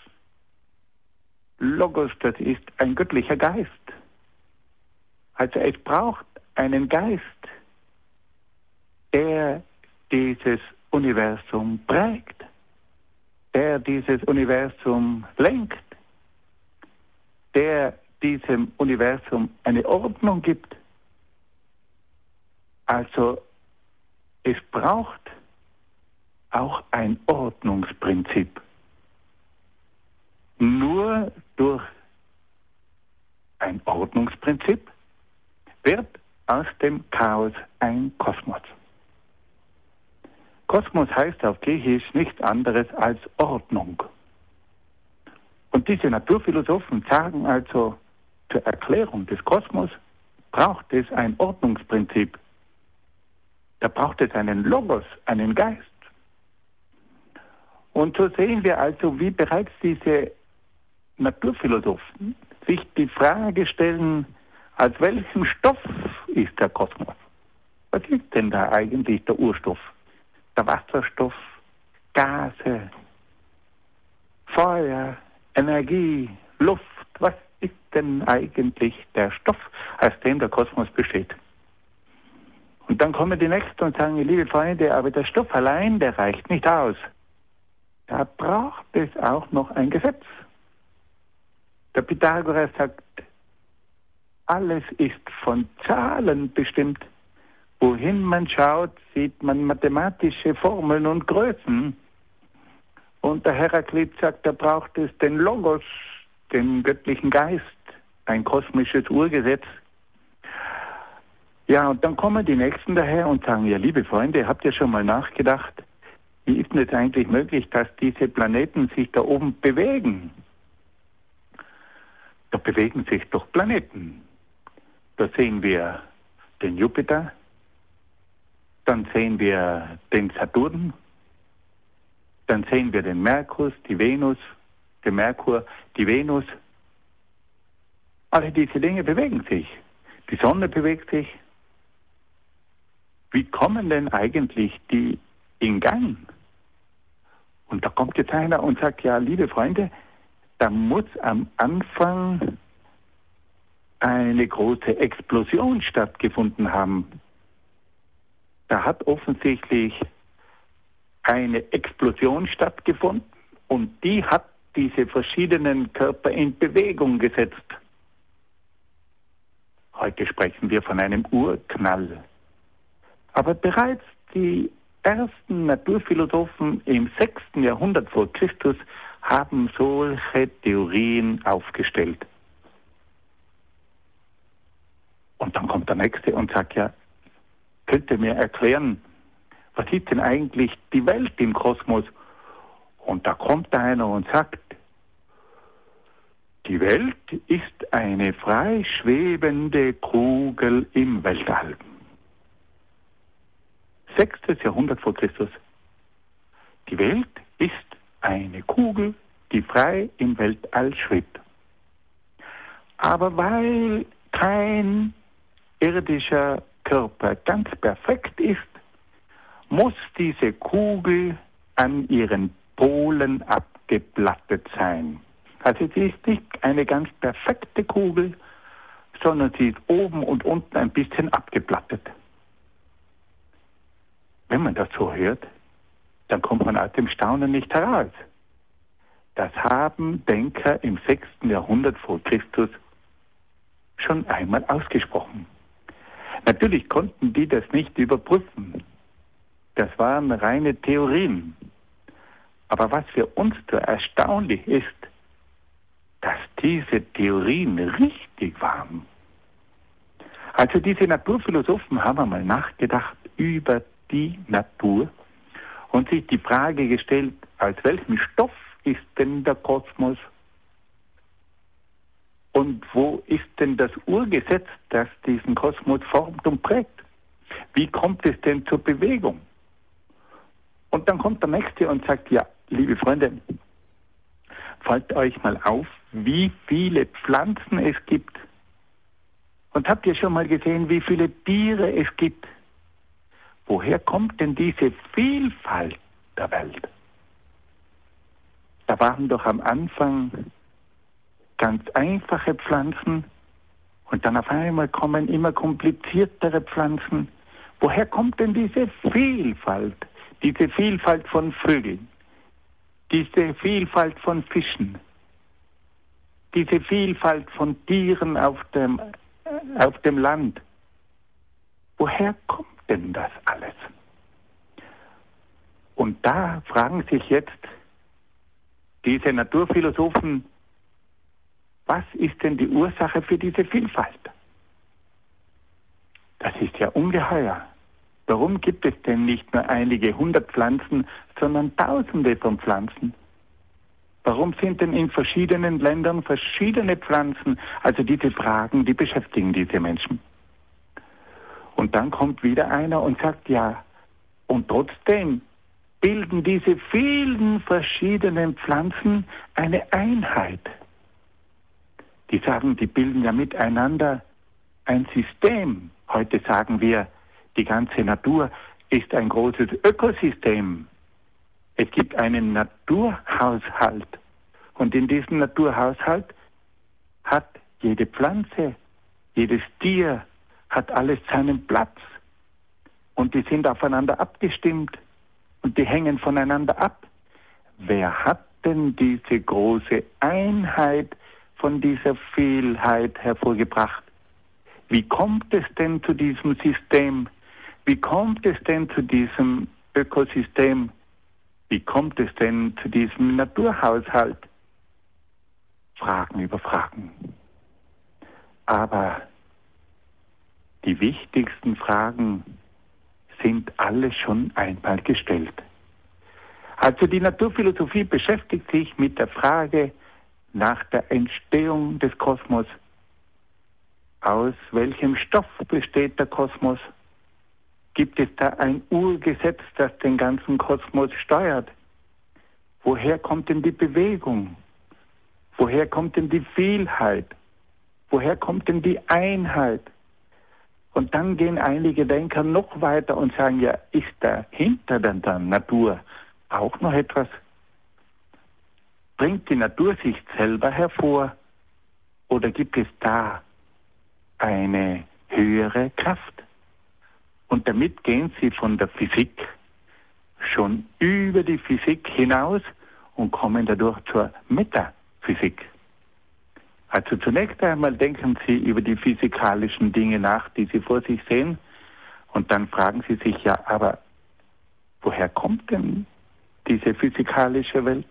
Logos, das ist ein göttlicher Geist. Also es braucht einen Geist, der dieses Universum prägt, der dieses Universum lenkt, der diesem Universum eine Ordnung gibt. Also es braucht auch ein Ordnungsprinzip. Nur durch ein Ordnungsprinzip wird aus dem Chaos ein Kosmos. Kosmos heißt auf Griechisch nichts anderes als Ordnung. Und diese Naturphilosophen sagen also, zur Erklärung des Kosmos braucht es ein Ordnungsprinzip. Da braucht es einen Logos, einen Geist. Und so sehen wir also, wie bereits diese Naturphilosophen sich die Frage stellen, aus welchem Stoff ist der Kosmos? Was ist denn da eigentlich der Urstoff? Der Wasserstoff, Gase, Feuer, Energie, Luft. Was ist denn eigentlich der Stoff, aus dem der Kosmos besteht? Und dann kommen die Nächsten und sagen, liebe Freunde, aber der Stoff allein, der reicht nicht aus. Da braucht es auch noch ein Gesetz. Der Pythagoras sagt, alles ist von Zahlen bestimmt. Wohin man schaut, sieht man mathematische Formeln und Größen. Und der Heraklit sagt, da braucht es den Logos, den göttlichen Geist, ein kosmisches Urgesetz. Ja, und dann kommen die Nächsten daher und sagen, ja, liebe Freunde, habt ihr schon mal nachgedacht, wie ist denn es eigentlich möglich, dass diese Planeten sich da oben bewegen? Da bewegen sich doch Planeten. Da sehen wir den Jupiter, dann sehen wir den Saturn, dann sehen wir den Merkur, die Venus, den Merkur, die Venus. Alle diese Dinge bewegen sich. Die Sonne bewegt sich. Wie kommen denn eigentlich die in Gang? Und da kommt jetzt einer und sagt, ja, liebe Freunde, da muss am Anfang eine große Explosion stattgefunden haben. Da hat offensichtlich eine Explosion stattgefunden und die hat diese verschiedenen Körper in Bewegung gesetzt. Heute sprechen wir von einem Urknall. Aber bereits die ersten Naturphilosophen im 6. Jahrhundert vor Christus haben solche Theorien aufgestellt. Und dann kommt der Nächste und sagt, ja, könnt ihr mir erklären, was ist denn eigentlich die Welt im Kosmos? Und da kommt einer und sagt, die Welt ist eine frei schwebende Kugel im Weltall. 6. Jahrhundert vor Christus. Die Welt ist eine Kugel, die frei im Weltall schwebt. Aber weil kein irdischer Körper ganz perfekt ist, muss diese Kugel an ihren Polen abgeplattet sein. Also sie ist nicht eine ganz perfekte Kugel, sondern sie ist oben und unten ein bisschen abgeplattet. Wenn man das so hört, dann kommt man aus dem Staunen nicht heraus. Das haben Denker im 6. Jahrhundert vor Christus schon einmal ausgesprochen. Natürlich konnten die das nicht überprüfen. Das waren reine Theorien. Aber was für uns so erstaunlich ist, dass diese Theorien richtig waren. Also diese Naturphilosophen haben einmal nachgedacht über die Natur und sich die Frage gestellt, aus welchem Stoff ist denn der Kosmos? Und wo ist denn das Urgesetz, das diesen Kosmos formt und prägt? Wie kommt es denn zur Bewegung? Und dann kommt der Nächste und sagt, ja, liebe Freunde, fällt euch mal auf, wie viele Pflanzen es gibt. Und habt ihr schon mal gesehen, wie viele Tiere es gibt? Woher kommt denn diese Vielfalt der Welt? Da waren doch am Anfang ganz einfache Pflanzen und dann auf einmal kommen immer kompliziertere Pflanzen. Woher kommt denn diese Vielfalt? Diese Vielfalt von Vögeln, diese Vielfalt von Fischen, diese Vielfalt von Tieren auf dem Land. Woher kommt denn das alles? Und da fragen sich jetzt diese Naturphilosophen, was ist denn die Ursache für diese Vielfalt? Das ist ja ungeheuer. Warum gibt es denn nicht nur einige 100 Pflanzen, sondern Tausende von Pflanzen? Warum sind denn in verschiedenen Ländern verschiedene Pflanzen? Also diese Fragen, die beschäftigen diese Menschen. Und dann kommt wieder einer und sagt, ja, und trotzdem bilden diese vielen verschiedenen Pflanzen eine Einheit. Die sagen, die bilden ja miteinander ein System. Heute sagen wir, die ganze Natur ist ein großes Ökosystem. Es gibt einen Naturhaushalt. Und in diesem Naturhaushalt hat jede Pflanze, jedes Tier, hat alles seinen Platz. Und die sind aufeinander abgestimmt. Und die hängen voneinander ab. Wer hat denn diese große Einheit von dieser Vielheit hervorgebracht? Wie kommt es denn zu diesem System? Wie kommt es denn zu diesem Ökosystem? Wie kommt es denn zu diesem Naturhaushalt? Fragen über Fragen. Aber die wichtigsten Fragen sind alle schon einmal gestellt. Also die Naturphilosophie beschäftigt sich mit der Frage nach der Entstehung des Kosmos. Aus welchem Stoff besteht der Kosmos? Gibt es da ein Urgesetz, das den ganzen Kosmos steuert? Woher kommt denn die Bewegung? Woher kommt denn die Vielheit? Woher kommt denn die Einheit? Und dann gehen einige Denker noch weiter und sagen, ja, ist da hinter der Natur auch noch etwas? Bringt die Natur sich selber hervor oder gibt es da eine höhere Kraft? Und damit gehen sie von der Physik schon über die Physik hinaus und kommen dadurch zur Metaphysik. Also zunächst einmal denken sie über die physikalischen Dinge nach, die sie vor sich sehen, und dann fragen sie sich, ja, aber woher kommt denn diese physikalische Welt?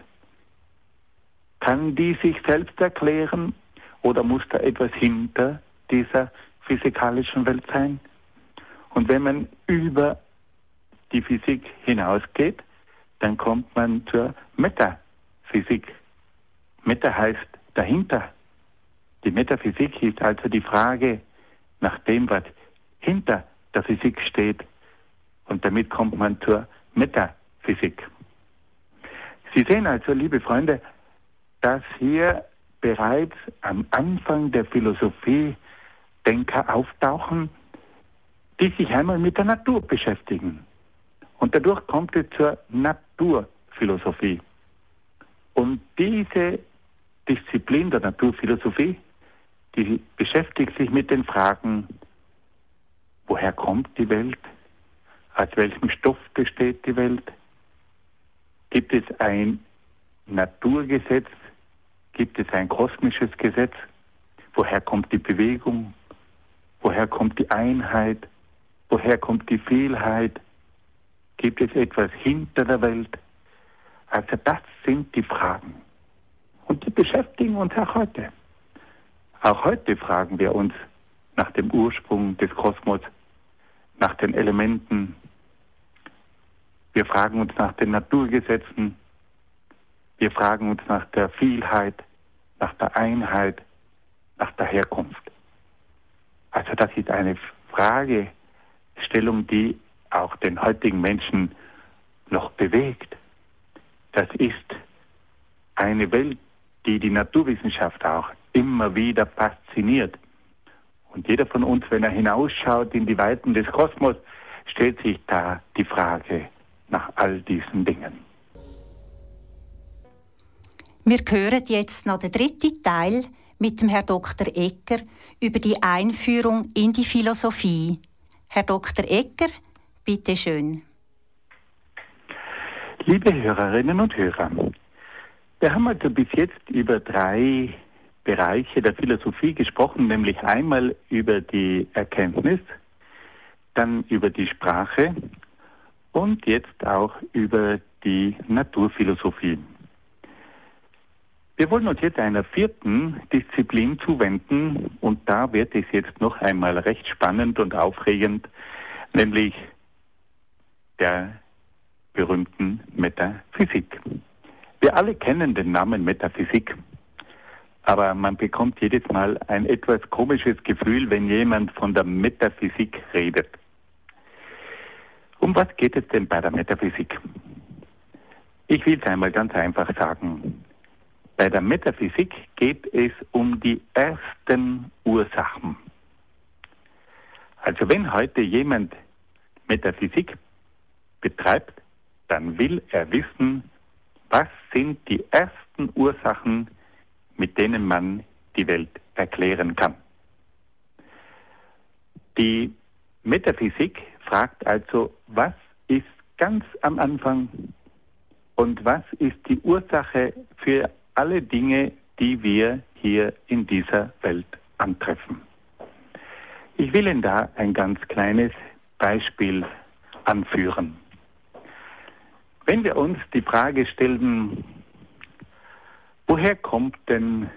Kann die sich selbst erklären oder muss da etwas hinter dieser physikalischen Welt sein. Und wenn man über die Physik hinausgeht, dann kommt man zur Metaphysik. Meta heißt dahinter. Die Metaphysik ist also die Frage nach dem, was hinter der Physik steht. Und damit kommt man zur Metaphysik. Sie sehen also, liebe Freunde, dass hier bereits am Anfang der Philosophie Denker auftauchen, die sich einmal mit der Natur beschäftigen. Und dadurch kommt es zur Naturphilosophie. Und diese Disziplin der Naturphilosophie, die beschäftigt sich mit den Fragen, woher kommt die Welt? Aus welchem Stoff besteht die Welt? Gibt es ein Naturgesetz? Gibt es ein kosmisches Gesetz? Woher kommt die Bewegung? Woher kommt die Einheit? Woher kommt die Vielheit? Gibt es etwas hinter der Welt? Also das sind die Fragen. Und die beschäftigen uns auch heute. Auch heute fragen wir uns nach dem Ursprung des Kosmos, nach den Elementen. Wir fragen uns nach den Naturgesetzen. Wir fragen uns nach der Vielheit, nach der Einheit, nach der Herkunft. Also das ist eine Fragestellung, die auch den heutigen Menschen noch bewegt. Das ist eine Welt, die die Naturwissenschaft auch immer wieder fasziniert. Und jeder von uns, wenn er hinausschaut in die Weiten des Kosmos, stellt sich da die Frage nach all diesen Dingen. Wir hören jetzt noch den dritten Teil mit dem Herrn Dr. Egger über die Einführung in die Philosophie. Herr Dr. Egger, bitte schön. Liebe Hörerinnen und Hörer, wir haben also bis jetzt über 3 Bereiche der Philosophie gesprochen, nämlich einmal über die Erkenntnis, dann über die Sprache und jetzt auch über die Naturphilosophie. Wir wollen uns jetzt einer 4. Disziplin zuwenden und da wird es jetzt noch einmal recht spannend und aufregend, nämlich der berühmten Metaphysik. Wir alle kennen den Namen Metaphysik, aber man bekommt jedes Mal ein etwas komisches Gefühl, wenn jemand von der Metaphysik redet. Um was geht es denn bei der Metaphysik? Ich will es einmal ganz einfach sagen. Bei der Metaphysik geht es um die ersten Ursachen. Also wenn heute jemand Metaphysik betreibt, dann will er wissen, was sind die ersten Ursachen, mit denen man die Welt erklären kann. Die Metaphysik fragt also, was ist ganz am Anfang und was ist die Ursache für alle Dinge, die wir hier in dieser Welt antreffen. Ich will Ihnen da ein ganz kleines Beispiel anführen. Wenn wir uns die Frage stellen, woher kommt denn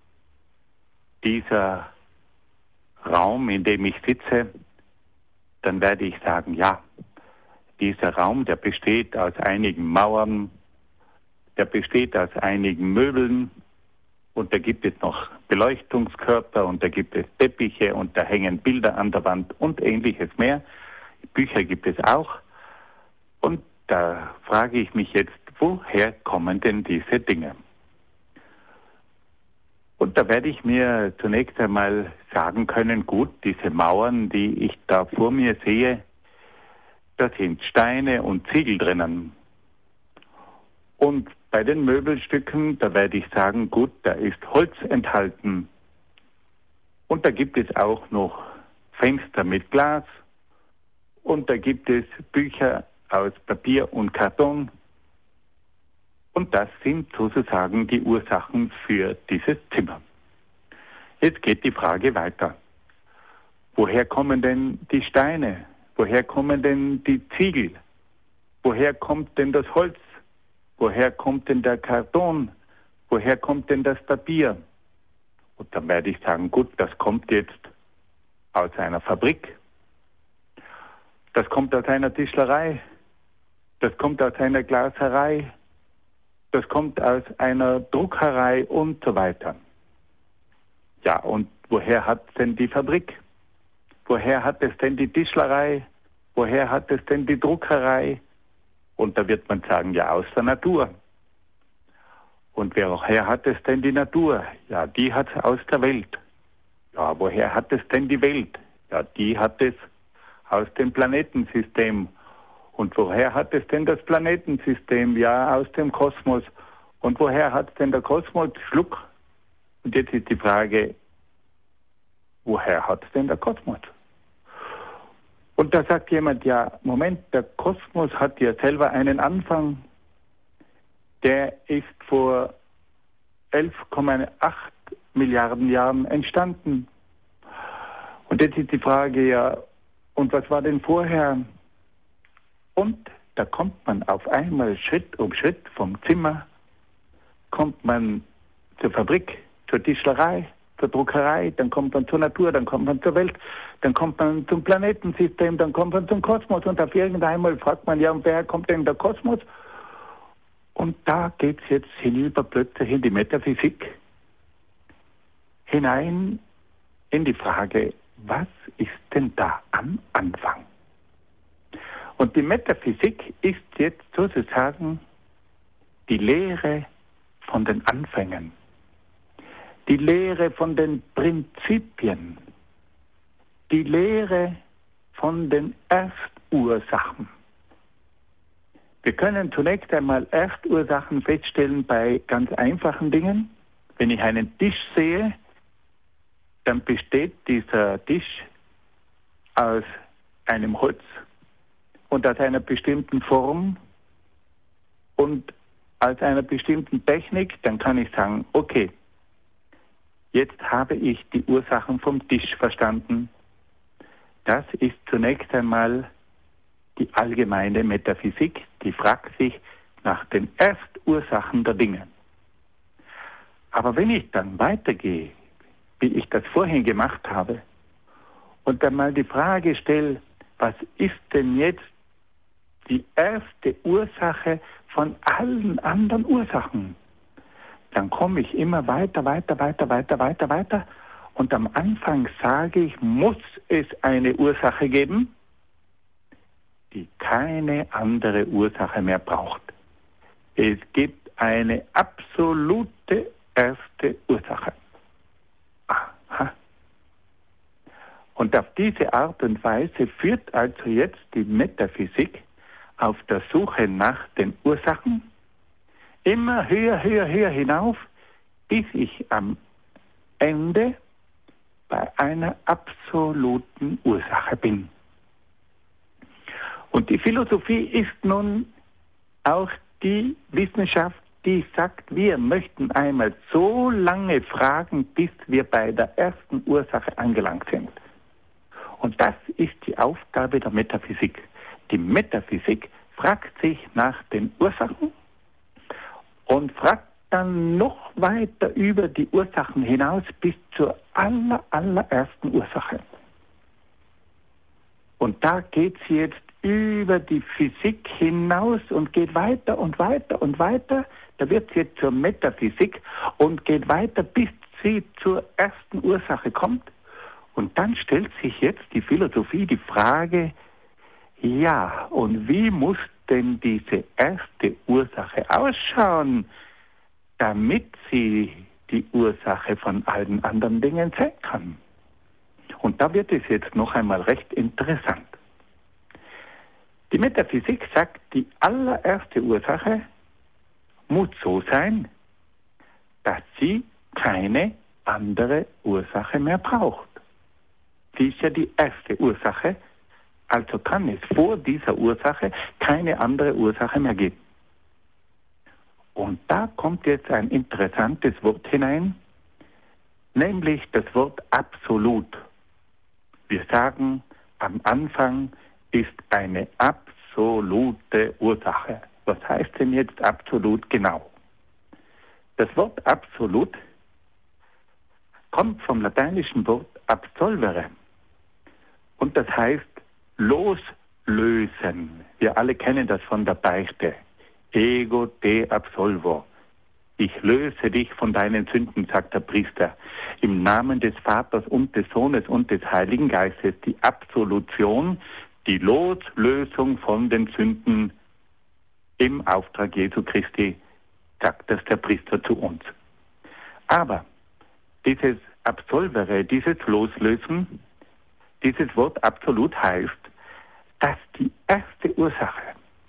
dieser Raum, in dem ich sitze, dann werde ich sagen, ja, dieser Raum, der besteht aus einigen Mauern, der besteht aus einigen Möbeln und da gibt es noch Beleuchtungskörper und da gibt es Teppiche und da hängen Bilder an der Wand und ähnliches mehr. Bücher gibt es auch. Und da frage ich mich jetzt, woher kommen denn diese Dinge? Und da werde ich mir zunächst einmal sagen können, gut, diese Mauern, die ich da vor mir sehe, da sind Steine und Ziegel drinnen. Und bei den Möbelstücken, da werde ich sagen, gut, da ist Holz enthalten. Und da gibt es auch noch Fenster mit Glas. Und da gibt es Bücher aus Papier und Karton. Und das sind sozusagen die Ursachen für dieses Zimmer. Jetzt geht die Frage weiter. Woher kommen denn die Steine? Woher kommen denn die Ziegel? Woher kommt denn das Holz? Woher kommt denn der Karton? Woher kommt denn das Papier? Und dann werde ich sagen, gut, das kommt jetzt aus einer Fabrik, das kommt aus einer Tischlerei, das kommt aus einer Glaserei, das kommt aus einer Druckerei und so weiter. Ja, und woher hat denn die Fabrik? Woher hat es denn die Tischlerei? Woher hat es denn die Druckerei? Und da wird man sagen, ja, aus der Natur. Und woher hat es denn die Natur? Ja, die hat es aus der Welt. Ja, woher hat es denn die Welt? Ja, die hat es aus dem Planetensystem. Und woher hat es denn das Planetensystem? Ja, aus dem Kosmos. Und woher hat es denn der Kosmos? Schluck. Und jetzt ist die Frage, woher hat es denn der Kosmos? Und da sagt jemand, ja, Moment, der Kosmos hat ja selber einen Anfang. Der ist vor 11,8 Milliarden Jahren entstanden. Und jetzt ist die Frage, ja, und was war denn vorher? Und da kommt man auf einmal Schritt um Schritt vom Zimmer, kommt man zur Fabrik, zur Tischlerei, zur Druckerei, dann kommt man zur Natur, dann kommt man zur Welt, dann kommt man zum Planetensystem, dann kommt man zum Kosmos und auf irgendeinmal fragt man, ja, und woher kommt denn der Kosmos? Und da geht es jetzt hinüber plötzlich in die Metaphysik, hinein in die Frage, was ist denn da am Anfang? Und die Metaphysik ist jetzt sozusagen die Lehre von den Anfängen, die Lehre von den Prinzipien, die Lehre von den Erstursachen. Wir können zunächst einmal Erstursachen feststellen bei ganz einfachen Dingen. Wenn ich einen Tisch sehe, dann besteht dieser Tisch aus einem Holz und aus einer bestimmten Form und aus einer bestimmten Technik. Dann kann ich sagen, okay, jetzt habe ich die Ursachen vom Tisch verstanden. Das ist zunächst einmal die allgemeine Metaphysik, die fragt sich nach den Erstursachen der Dinge. Aber wenn ich dann weitergehe, wie ich das vorhin gemacht habe, und dann mal die Frage stelle, was ist denn jetzt die erste Ursache von allen anderen Ursachen? Dann komme ich immer weiter. Und am Anfang sage ich, muss es eine Ursache geben, die keine andere Ursache mehr braucht. Es gibt eine absolute erste Ursache. Aha. Und auf diese Art und Weise führt also jetzt die Metaphysik auf der Suche nach den Ursachen immer höher hinauf, bis ich am Ende bei einer absoluten Ursache bin. Und die Philosophie ist nun auch die Wissenschaft, die sagt, wir möchten einmal so lange fragen, bis wir bei der ersten Ursache angelangt sind. Und das ist die Aufgabe der Metaphysik. Die Metaphysik fragt sich nach den Ursachen und fragt dann noch weiter über die Ursachen hinaus bis zur allerersten Ursache. Und da geht sie jetzt über die Physik hinaus und geht weiter. Da wird sie jetzt zur Metaphysik und geht weiter, bis sie zur ersten Ursache kommt. Und dann stellt sich jetzt die Philosophie die Frage, ja, und wie muss denn diese erste Ursache ausschauen, damit sie die Ursache von allen anderen Dingen sein kann? Und da wird es jetzt noch einmal recht interessant. Die Metaphysik sagt, die allererste Ursache muss so sein, dass sie keine andere Ursache mehr braucht. Sie ist ja die erste Ursache, also kann es vor dieser Ursache keine andere Ursache mehr geben. Und da kommt jetzt ein interessantes Wort hinein, nämlich das Wort absolut. Wir sagen, am Anfang ist eine absolute Ursache. Was heißt denn jetzt absolut genau? Das Wort absolut kommt vom lateinischen Wort absolvere. Und das heißt loslösen. Wir alle kennen das von der Beichte. Ego te absolvo. Ich löse dich von deinen Sünden, sagt der Priester. Im Namen des Vaters und des Sohnes und des Heiligen Geistes die Absolution, die Loslösung von den Sünden im Auftrag Jesu Christi, sagt das der Priester zu uns. Aber dieses Absolvere, dieses Loslösen, dieses Wort absolut heißt, dass die erste Ursache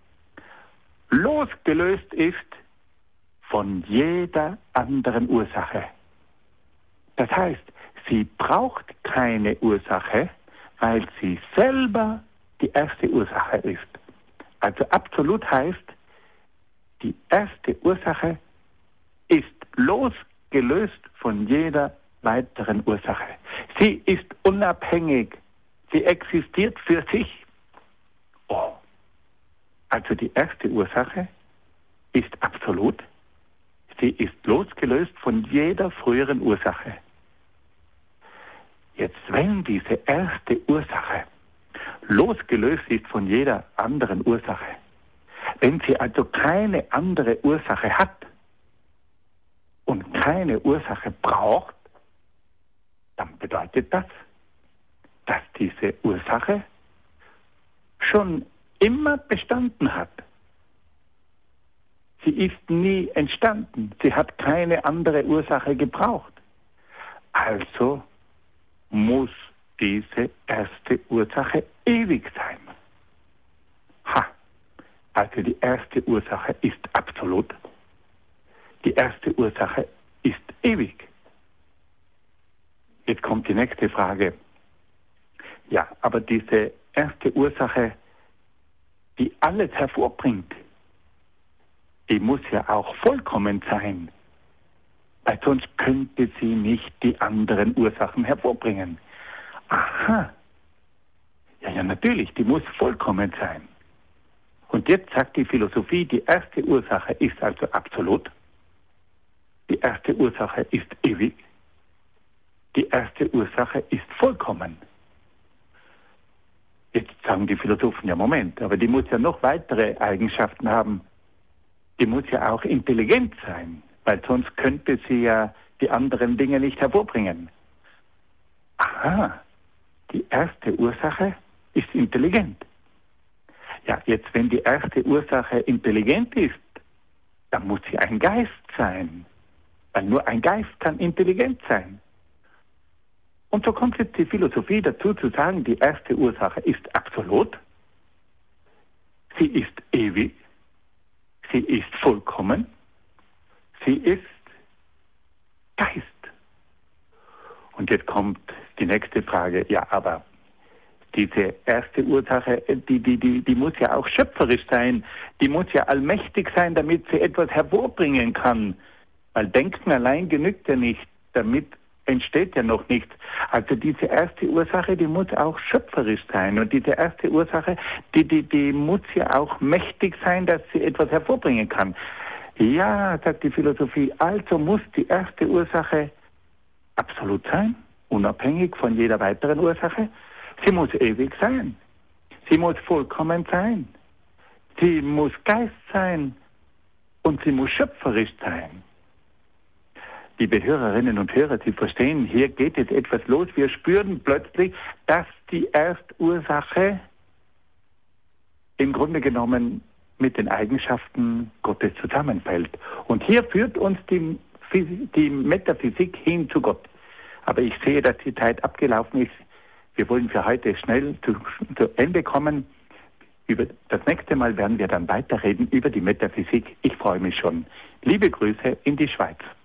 losgelöst ist von jeder anderen Ursache. Das heißt, sie braucht keine Ursache, weil sie selber die erste Ursache ist. Also absolut heißt, die erste Ursache ist losgelöst von jeder weiteren Ursache. Sie ist unabhängig. Sie existiert für sich. Oh. Also die erste Ursache ist absolut. Sie ist losgelöst von jeder früheren Ursache. Jetzt, wenn diese erste Ursache losgelöst ist von jeder anderen Ursache, wenn sie also keine andere Ursache hat und keine Ursache braucht, dann bedeutet das, dass diese Ursache schon immer bestanden hat. Sie ist nie entstanden. Sie hat keine andere Ursache gebraucht. Also muss diese erste Ursache ewig sein. Also die erste Ursache ist absolut. Die erste Ursache ist ewig. Jetzt kommt die nächste Frage. Ja, aber diese erste Ursache, die alles hervorbringt, die muss ja auch vollkommen sein, weil sonst könnte sie nicht die anderen Ursachen hervorbringen. Aha. Ja, natürlich, die muss vollkommen sein. Und jetzt sagt die Philosophie, die erste Ursache ist also absolut, die erste Ursache ist ewig, die erste Ursache ist vollkommen. Jetzt sagen die Philosophen, ja Moment, aber die muss ja noch weitere Eigenschaften haben. Die muss ja auch intelligent sein, weil sonst könnte sie ja die anderen Dinge nicht hervorbringen. Aha, die erste Ursache ist intelligent. Ja, jetzt wenn die erste Ursache intelligent ist, dann muss sie ein Geist sein, weil nur ein Geist kann intelligent sein. Und so kommt jetzt die Philosophie dazu zu sagen, die erste Ursache ist absolut, sie ist ewig, sie ist vollkommen, sie ist Geist. Und jetzt kommt die nächste Frage, ja, aber diese erste Ursache, die muss ja auch schöpferisch sein, die muss ja allmächtig sein, damit sie etwas hervorbringen kann. Weil Denken allein genügt ja nicht, damit entsteht ja noch nichts. Also diese erste Ursache, die muss auch schöpferisch sein. Und diese erste Ursache, die muss ja auch mächtig sein, dass sie etwas hervorbringen kann. Ja, sagt die Philosophie, also muss die erste Ursache absolut sein, unabhängig von jeder weiteren Ursache. Sie muss ewig sein. Sie muss vollkommen sein. Sie muss Geist sein. Und sie muss schöpferisch sein. Liebe Hörerinnen und Hörer, Sie verstehen, hier geht jetzt etwas los. Wir spüren plötzlich, dass die Erstursache im Grunde genommen mit den Eigenschaften Gottes zusammenfällt. Und hier führt uns die Metaphysik hin zu Gott. Aber ich sehe, dass die Zeit abgelaufen ist. Wir wollen für heute schnell zu Ende kommen. Das nächste Mal werden wir dann weiterreden über die Metaphysik. Ich freue mich schon. Liebe Grüße in die Schweiz.